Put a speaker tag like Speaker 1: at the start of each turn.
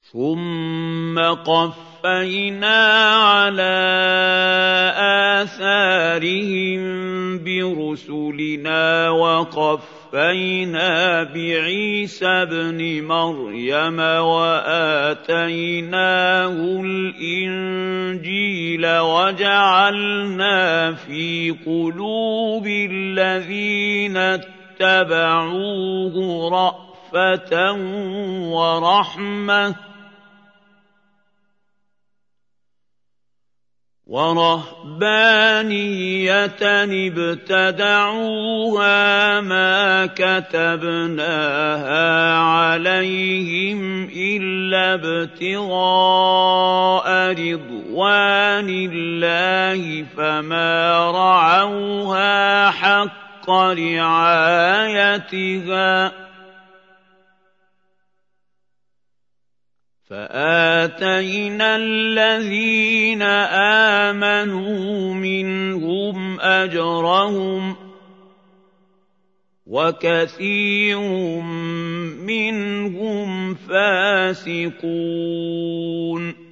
Speaker 1: ثُمَّ قَفَّيْنَا عَلَىٰ آثَارِهِم بِرُسُلِنَا وَقَفَّيْنَا بِعِيسَى ابْنِ مَرْيَمَ وَآتَيْنَاهُ الْإِنجِيلَ وَجَعَلْنَا فِي قُلُوبِ الَّذِينَ اتَّبَعُوهُ رَأْفَةً وَرَهْبَانِيَّةً ابْتَدَعُوهَا مَا كَتَبْنَاهَا عَلَيْهِمْ إِلَّا ابْتِغَاءَ رِضْوَانِ اللَّهِ فَمَا رَعَوْهَا حَقَّ رِعَايَتِهَا فَآتَيْنَا الَّذِينَ آمَنُوا مِنْهُمْ أَجْرَهُمْ وَكَثِيرٌ مِّنْهُمْ فَاسِقُونَ